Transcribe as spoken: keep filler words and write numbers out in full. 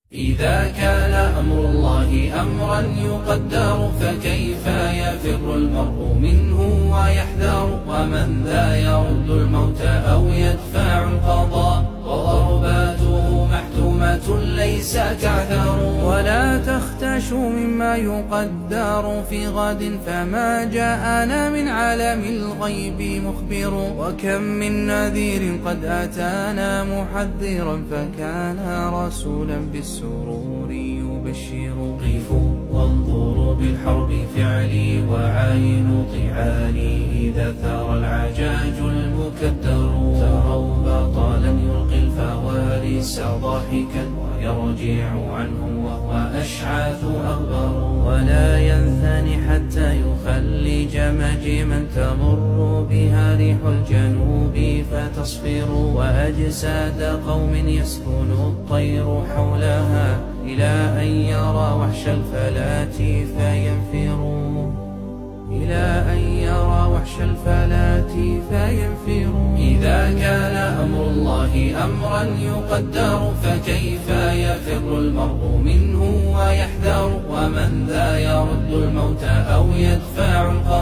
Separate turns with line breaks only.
إذا كان أمر الله أمرا يقدر فكيف يفر المرء منه ويحذر؟ ومن ذا يرد الموت أو يدفع القضاء وضرباته محتومة ليس كعثر. ولا تختشوا مما يقدر في غد فما جاءنا من عالم الغيب مخبر. وكم من نذير قد أتانا محذرا فكان رسولا بالسرور يبشر. قفوا وانظروا بالحرب فعلي وعاينوا طعاني إذا ثار العجاج المكدر. تروا بطالا يلقي الفوارس ضاحكا ويرجع عنه وهو أشعث أغبر. ولا ينثني حتى يخلي جمجما تمر بها ريح الجنوب فتصفر. وأجساد قوم يسكن الطير حولها إلى أن يرى وحش الفلاة فينفر. إلى أن يرى وحش الفلاة فينفر. إذا كان أمر الله أمرا يقدر فكيف يفر المرء منه ويحذر؟ ومن ذا يرد الموت أو يدفع القضاء